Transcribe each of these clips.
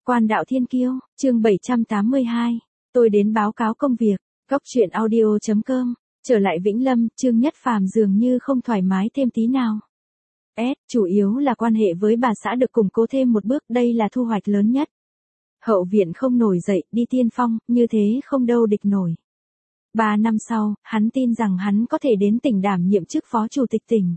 Quan đạo thiên kiêu, chương 782. Tôi đến báo cáo công việc. Góc truyện audio.com. Trở lại Vĩnh Lâm, Trương Nhất Phàm dường như không thoải mái thêm tí nào. Chủ yếu là quan hệ với bà xã được củng cố thêm một bước, đây là thu hoạch lớn nhất. Hậu viện không nổi dậy, đi tiên phong, như thế không đâu địch nổi. 3 năm sau, hắn tin rằng hắn có thể đến tỉnh đảm nhiệm chức phó chủ tịch tỉnh.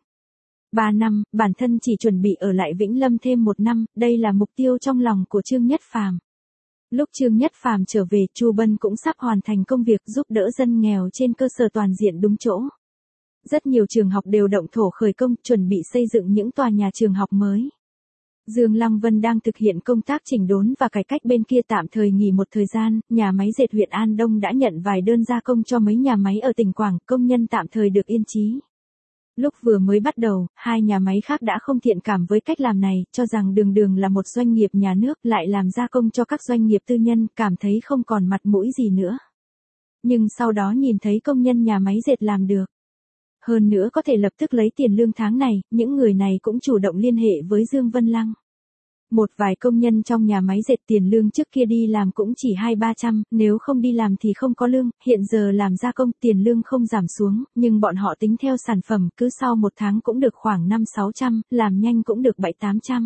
3 năm, bản thân chỉ chuẩn bị ở lại Vĩnh Lâm thêm 1 năm, đây là mục tiêu trong lòng của Trương Nhất Phàm. Lúc Trương Nhất Phàm trở về, Chu Bân cũng sắp hoàn thành công việc giúp đỡ dân nghèo trên cơ sở toàn diện đúng chỗ. Rất nhiều trường học đều động thổ khởi công, chuẩn bị xây dựng những tòa nhà trường học mới. Dương Lăng Vân đang thực hiện công tác chỉnh đốn và cải cách bên kia tạm thời nghỉ một thời gian, nhà máy dệt huyện An Đông đã nhận vài đơn gia công cho mấy nhà máy ở tỉnh Quảng, công nhân tạm thời được yên trí. Lúc vừa mới bắt đầu, 2 nhà máy khác đã không thiện cảm với cách làm này, cho rằng đường là một doanh nghiệp nhà nước lại làm gia công cho các doanh nghiệp tư nhân, cảm thấy không còn mặt mũi gì nữa. Nhưng sau đó nhìn thấy công nhân nhà máy dệt làm được. Hơn nữa có thể lập tức lấy tiền lương tháng này, những người này cũng chủ động liên hệ với Dương Vân Lăng. Một vài công nhân trong nhà máy dệt tiền lương trước kia đi làm cũng chỉ 200-300, nếu không đi làm thì không có lương, hiện giờ làm gia công tiền lương không giảm xuống, nhưng bọn họ tính theo sản phẩm, cứ sau 1 tháng cũng được khoảng 500-600, làm nhanh cũng được 700-800.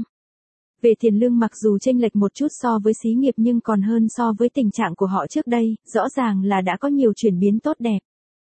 Về tiền lương mặc dù chênh lệch một chút so với xí nghiệp nhưng còn hơn so với tình trạng của họ trước đây, rõ ràng là đã có nhiều chuyển biến tốt đẹp.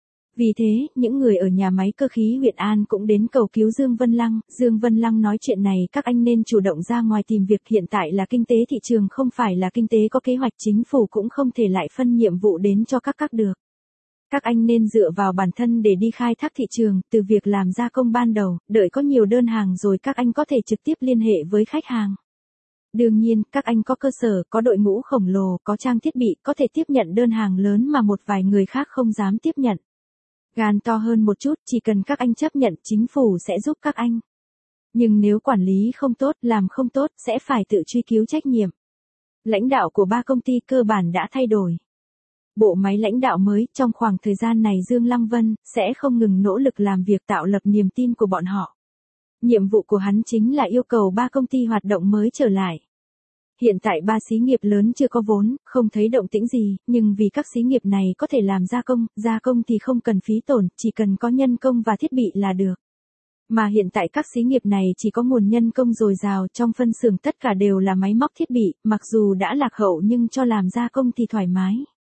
Vì thế, những người ở nhà máy cơ khí huyện An cũng đến cầu cứu Dương Vân Lăng. Dương Vân Lăng nói chuyện này các anh nên chủ động ra ngoài tìm việc, hiện tại là kinh tế thị trường không phải là kinh tế có kế hoạch, chính phủ cũng không thể lại phân nhiệm vụ đến cho các được. Các anh nên dựa vào bản thân để đi khai thác thị trường, từ việc làm gia công ban đầu, đợi có nhiều đơn hàng rồi các anh có thể trực tiếp liên hệ với khách hàng. Đương nhiên, các anh có cơ sở, có đội ngũ khổng lồ, có trang thiết bị, có thể tiếp nhận đơn hàng lớn mà một vài người khác không dám tiếp nhận. Gan to hơn một chút, chỉ cần các anh chấp nhận, chính phủ sẽ giúp các anh. Nhưng nếu quản lý không tốt, làm không tốt, sẽ phải tự truy cứu trách nhiệm. Lãnh đạo của 3 công ty cơ bản đã thay đổi. Bộ máy lãnh đạo mới, trong khoảng thời gian này Dương Lăng Vân sẽ không ngừng nỗ lực làm việc tạo lập niềm tin của bọn họ. Nhiệm vụ của hắn chính là yêu cầu 3 công ty hoạt động mới trở lại. Hiện tại 3 xí nghiệp lớn chưa có vốn, không thấy động tĩnh gì, nhưng vì các xí nghiệp này có thể làm gia công thì không cần phí tổn, chỉ cần có nhân công và thiết bị là được. Mà hiện tại các xí nghiệp này chỉ có nguồn nhân công dồi dào, trong phân xưởng tất cả đều là máy móc thiết bị, mặc dù đã lạc hậu nhưng cho làm gia công thì thoải mái.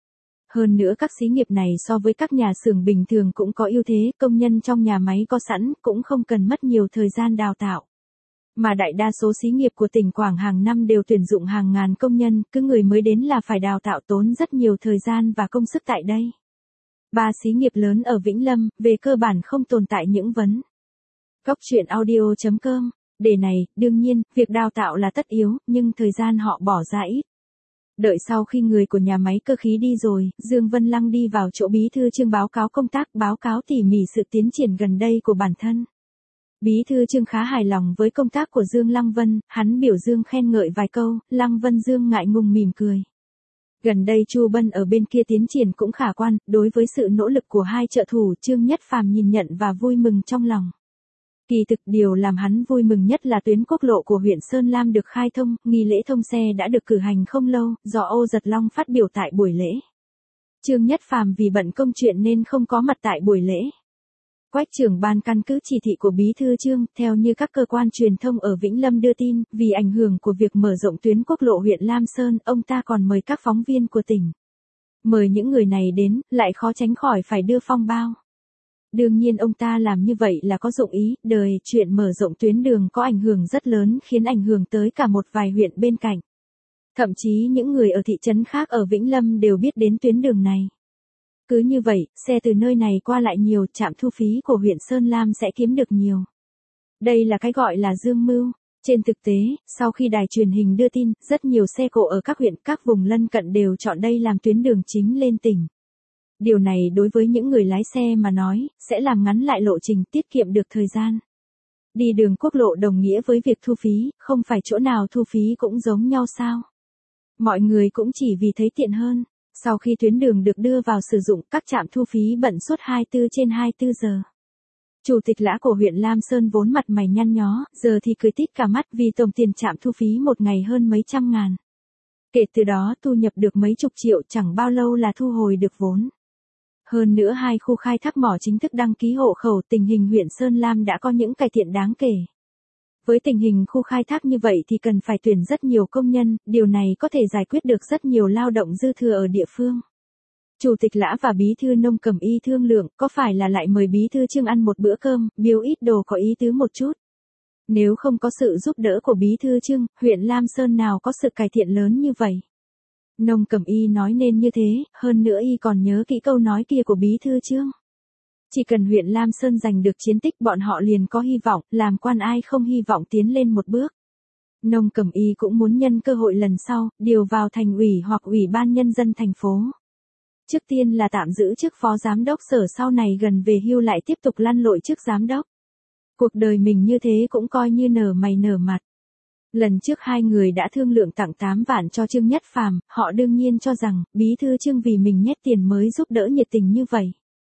Hơn nữa các xí nghiệp này so với các nhà xưởng bình thường cũng có ưu thế, công nhân trong nhà máy có sẵn, cũng không cần mất nhiều thời gian đào tạo. Mà đại đa số xí nghiệp của tỉnh Quảng hàng năm đều tuyển dụng hàng ngàn công nhân, cứ người mới đến là phải đào tạo, tốn rất nhiều thời gian và công sức tại đây. 3 xí nghiệp lớn ở Vĩnh Lâm, về cơ bản không tồn tại những vấn. Góc truyện audio.com. Đề này, đương nhiên, việc đào tạo là tất yếu, nhưng thời gian họ bỏ ra ít. Đợi sau khi người của nhà máy cơ khí đi rồi, Dương Vân Lăng đi vào chỗ bí thư Trương báo cáo công tác, báo cáo tỉ mỉ sự tiến triển gần đây của bản thân. Bí thư Trương khá hài lòng với công tác của Dương Lăng Vân, hắn biểu dương khen ngợi vài câu, Lăng Vân Dương ngại ngùng mỉm cười. Gần đây Chu Bân ở bên kia tiến triển cũng khả quan, đối với sự nỗ lực của 2 trợ thủ Trương Nhất Phàm nhìn nhận và vui mừng trong lòng. Kỳ thực điều làm hắn vui mừng nhất là tuyến quốc lộ của huyện Sơn Lam được khai thông, nghi lễ thông xe đã được cử hành không lâu, do Âu Giật Long phát biểu tại buổi lễ. Trương Nhất Phàm vì bận công chuyện nên không có mặt tại buổi lễ. Quách trưởng ban căn cứ chỉ thị của bí thư Trương, theo như các cơ quan truyền thông ở Vĩnh Lâm đưa tin, vì ảnh hưởng của việc mở rộng tuyến quốc lộ huyện Lam Sơn, ông ta còn mời các phóng viên của tỉnh. Mời những người này đến, lại khó tránh khỏi phải đưa phong bao. Đương nhiên ông ta làm như vậy là có dụng ý, chuyện mở rộng tuyến đường có ảnh hưởng rất lớn, khiến ảnh hưởng tới cả một vài huyện bên cạnh. Thậm chí những người ở thị trấn khác ở Vĩnh Lâm đều biết đến tuyến đường này. Cứ như vậy, xe từ nơi này qua lại nhiều, trạm thu phí của huyện Sơn Lam sẽ kiếm được nhiều. Đây là cái gọi là dương mưu. Trên thực tế, sau khi đài truyền hình đưa tin, rất nhiều xe cộ ở các huyện, các vùng lân cận đều chọn đây làm tuyến đường chính lên tỉnh. Điều này đối với những người lái xe mà nói, sẽ làm ngắn lại lộ trình, tiết kiệm được thời gian. Đi đường quốc lộ đồng nghĩa với việc thu phí, không phải chỗ nào thu phí cũng giống nhau sao? Mọi người cũng chỉ vì thấy tiện hơn. Sau khi tuyến đường được đưa vào sử dụng, các trạm thu phí bận suốt 24/24 giờ. Chủ tịch Lã của huyện Lam Sơn vốn mặt mày nhăn nhó, giờ thì cười tít cả mắt vì tổng tiền trạm thu phí một ngày hơn mấy trăm ngàn. Kể từ đó thu nhập được mấy chục triệu, chẳng bao lâu là thu hồi được vốn. Hơn nữa hai khu khai thác mỏ chính thức đăng ký hộ khẩu, tình hình huyện Sơn Lam đã có những cải thiện đáng kể. Với tình hình khu khai thác như vậy thì cần phải tuyển rất nhiều công nhân, điều này có thể giải quyết được rất nhiều lao động dư thừa ở địa phương. Chủ tịch Lã và bí thư Nông Cẩm Y thương lượng, có phải là lại mời bí thư Trương ăn một bữa cơm, biếu ít đồ có ý tứ một chút. Nếu không có sự giúp đỡ của bí thư Trương, huyện Lam Sơn nào có sự cải thiện lớn như vậy. Nông Cẩm Y nói nên như thế, hơn nữa y còn nhớ kỹ câu nói kia của bí thư Trương. Chỉ cần huyện Lam Sơn giành được chiến tích bọn họ liền có hy vọng, làm quan ai không hy vọng tiến lên một bước. Nông Cẩm Y cũng muốn nhân cơ hội lần sau, điều vào thành ủy hoặc ủy ban nhân dân thành phố. Trước tiên là tạm giữ chức phó giám đốc sở, sau này gần về hưu lại tiếp tục lăn lội chức giám đốc. Cuộc đời mình như thế cũng coi như nở mày nở mặt. Lần trước hai người đã thương lượng tặng 8 vạn cho Trương Nhất Phàm, họ đương nhiên cho rằng, bí thư Trương vì mình nhét tiền mới giúp đỡ nhiệt tình như vậy.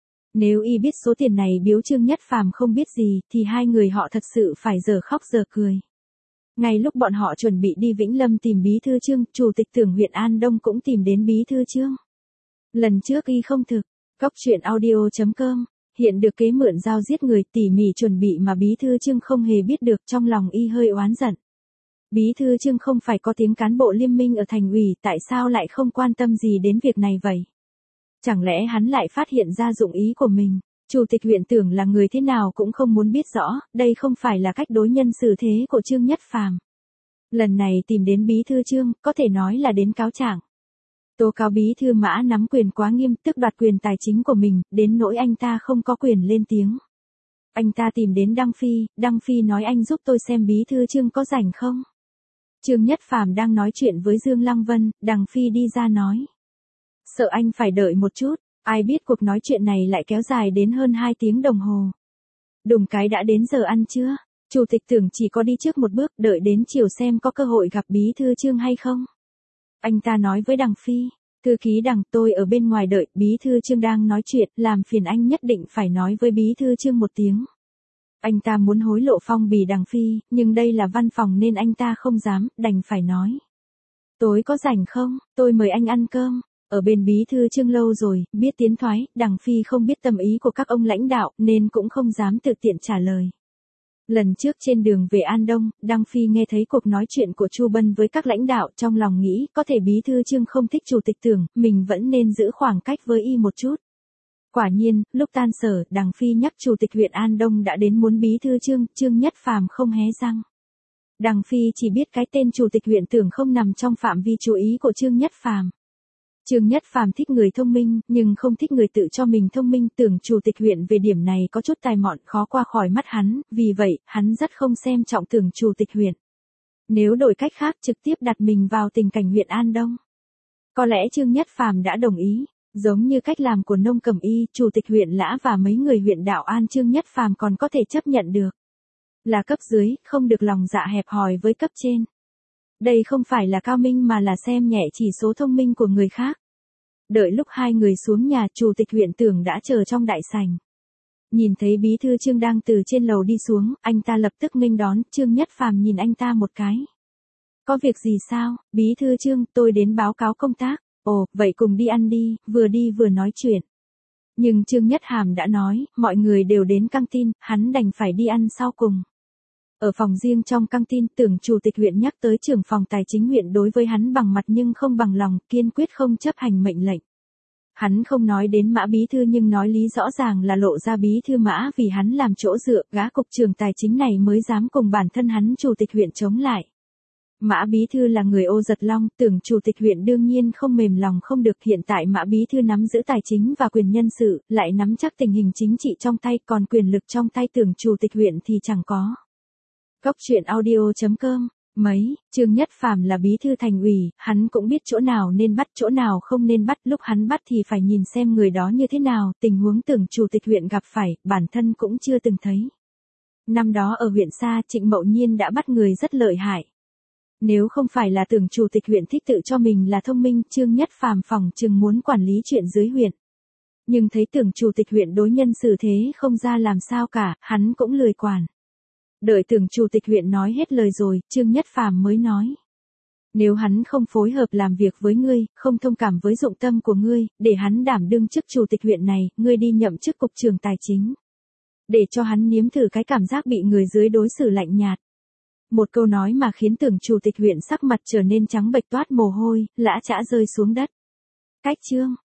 Nếu y biết số tiền này biếu Trương Nhất Phàm không biết gì, thì hai người họ thật sự phải giờ khóc giờ cười. Ngay lúc bọn họ chuẩn bị đi Vĩnh Lâm tìm bí thư Trương, chủ tịch Tưởng huyện An Đông cũng tìm đến bí thư Trương. Lần trước y không thực, Cóc truyện audio.com, hiện được kế mượn dao giết người tỉ mỉ chuẩn bị mà bí thư Trương không hề biết được, trong lòng y hơi oán giận. Bí thư Trương không phải có tiếng cán bộ Liên minh ở thành ủy, tại sao lại không quan tâm gì đến việc này vậy? Chẳng lẽ hắn lại phát hiện ra dụng ý của mình? Chủ tịch huyện Tưởng là người thế nào cũng không muốn biết rõ, đây không phải là cách đối nhân xử thế của Trương Nhất Phàm. Lần này tìm đến bí thư Trương, có thể nói là đến cáo trạng. Tố cáo bí thư Mã nắm quyền quá nghiêm, tước đoạt quyền tài chính của mình, đến nỗi anh ta không có quyền lên tiếng. Anh ta tìm đến Đăng Phi nói anh giúp tôi xem bí thư Trương có rảnh không? Trương Nhất Phàm đang nói chuyện với Dương Lăng Vân, Đăng Phi đi ra nói. Sợ anh phải đợi một chút, ai biết cuộc nói chuyện này lại kéo dài đến hơn 2 tiếng đồng hồ. Đùng cái đã đến giờ ăn trưa, Chủ tịch Tưởng chỉ có đi trước một bước, đợi đến chiều xem có cơ hội gặp bí thư Trương hay không. Anh ta nói với Đằng Phi, thư ký Đằng, tôi ở bên ngoài đợi, bí thư Trương đang nói chuyện, làm phiền anh nhất định phải nói với bí thư Trương một tiếng. Anh ta muốn hối lộ phong bì Đằng Phi, nhưng đây là văn phòng nên anh ta không dám, đành phải nói. Tối có rảnh không, tôi mời anh ăn cơm. Ở bên bí thư Trương lâu rồi, biết tiến thoái, Đằng Phi không biết tâm ý của các ông lãnh đạo, nên cũng không dám tự tiện trả lời. Lần trước trên đường về An Đông, Đăng Phi nghe thấy cuộc nói chuyện của Chu Bân với các lãnh đạo, trong lòng nghĩ, có thể bí thư Trương không thích chủ tịch Tưởng, mình vẫn nên giữ khoảng cách với y một chút. Quả nhiên, lúc tan sở, Đằng Phi nhắc chủ tịch huyện An Đông đã đến muốn bí thư Trương, Trương Nhất Phàm không hé răng. Đằng Phi chỉ biết cái tên chủ tịch huyện Tưởng không nằm trong phạm vi chú ý của Trương Nhất Phàm. Trương Nhất Phàm thích người thông minh, nhưng không thích người tự cho mình thông minh, Tưởng chủ tịch huyện về điểm này có chút tài mọn, khó qua khỏi mắt hắn, vì vậy, hắn rất không xem trọng Tưởng chủ tịch huyện. Nếu đổi cách khác trực tiếp đặt mình vào tình cảnh huyện An Đông, có lẽ Trương Nhất Phàm đã đồng ý, giống như cách làm của Nông Cẩm Y, chủ tịch huyện Lã và mấy người huyện Đạo An, Trương Nhất Phàm còn có thể chấp nhận được. Là cấp dưới, không được lòng dạ hẹp hòi với cấp trên. Đây không phải là cao minh mà là xem nhẹ chỉ số thông minh của người khác. Đợi lúc hai người xuống nhà, chủ tịch huyện Tưởng đã chờ trong đại sảnh. Nhìn thấy bí thư Trương đang từ trên lầu đi xuống, anh ta lập tức nghênh đón, Trương Nhất Phàm nhìn anh ta một cái. Có việc gì sao, bí thư Trương, tôi đến báo cáo công tác. Ồ, vậy cùng đi ăn đi vừa nói chuyện. Nhưng Trương Nhất Hàm đã nói, mọi người đều đến căng tin, hắn đành phải đi ăn sau cùng. Ở phòng riêng trong căng tin, Tưởng chủ tịch huyện nhắc tới trưởng phòng tài chính huyện đối với hắn bằng mặt nhưng không bằng lòng, kiên quyết không chấp hành mệnh lệnh. Hắn không nói đến Mã bí thư nhưng nói lý rõ ràng là lộ ra bí thư Mã vì hắn làm chỗ dựa, gã cục trưởng tài chính này mới dám cùng bản thân hắn chủ tịch huyện chống lại. Mã bí thư là người Ô Giật Long, Tưởng chủ tịch huyện đương nhiên không mềm lòng không được, hiện tại Mã bí thư nắm giữ tài chính và quyền nhân sự, lại nắm chắc tình hình chính trị trong tay, còn quyền lực trong tay Tưởng chủ tịch huyện thì chẳng có. Cóc truyện audio.com, Trương Nhất Phàm là bí thư thành ủy, hắn cũng biết chỗ nào nên bắt chỗ nào không nên bắt, lúc hắn bắt thì phải nhìn xem người đó như thế nào, tình huống Tưởng chủ tịch huyện gặp phải, bản thân cũng chưa từng thấy. Năm đó ở huyện Sa, Trịnh Mậu Nhiên đã bắt người rất lợi hại. Nếu không phải là Tưởng chủ tịch huyện thích tự cho mình là thông minh, Trương Nhất Phàm phỏng chừng muốn quản lý chuyện dưới huyện. Nhưng thấy Tưởng chủ tịch huyện đối nhân xử thế không ra làm sao cả, hắn cũng lười quản. Đợi Tưởng chủ tịch huyện nói hết lời rồi, Trương Nhất Phàm mới nói. Nếu hắn không phối hợp làm việc với ngươi, không thông cảm với dụng tâm của ngươi, để hắn đảm đương chức chủ tịch huyện này, ngươi đi nhậm chức cục trưởng tài chính. Để cho hắn nếm thử cái cảm giác bị người dưới đối xử lạnh nhạt. Một câu nói mà khiến Tưởng chủ tịch huyện sắc mặt trở nên trắng bệch toát mồ hôi, lã chã rơi xuống đất. Cách chương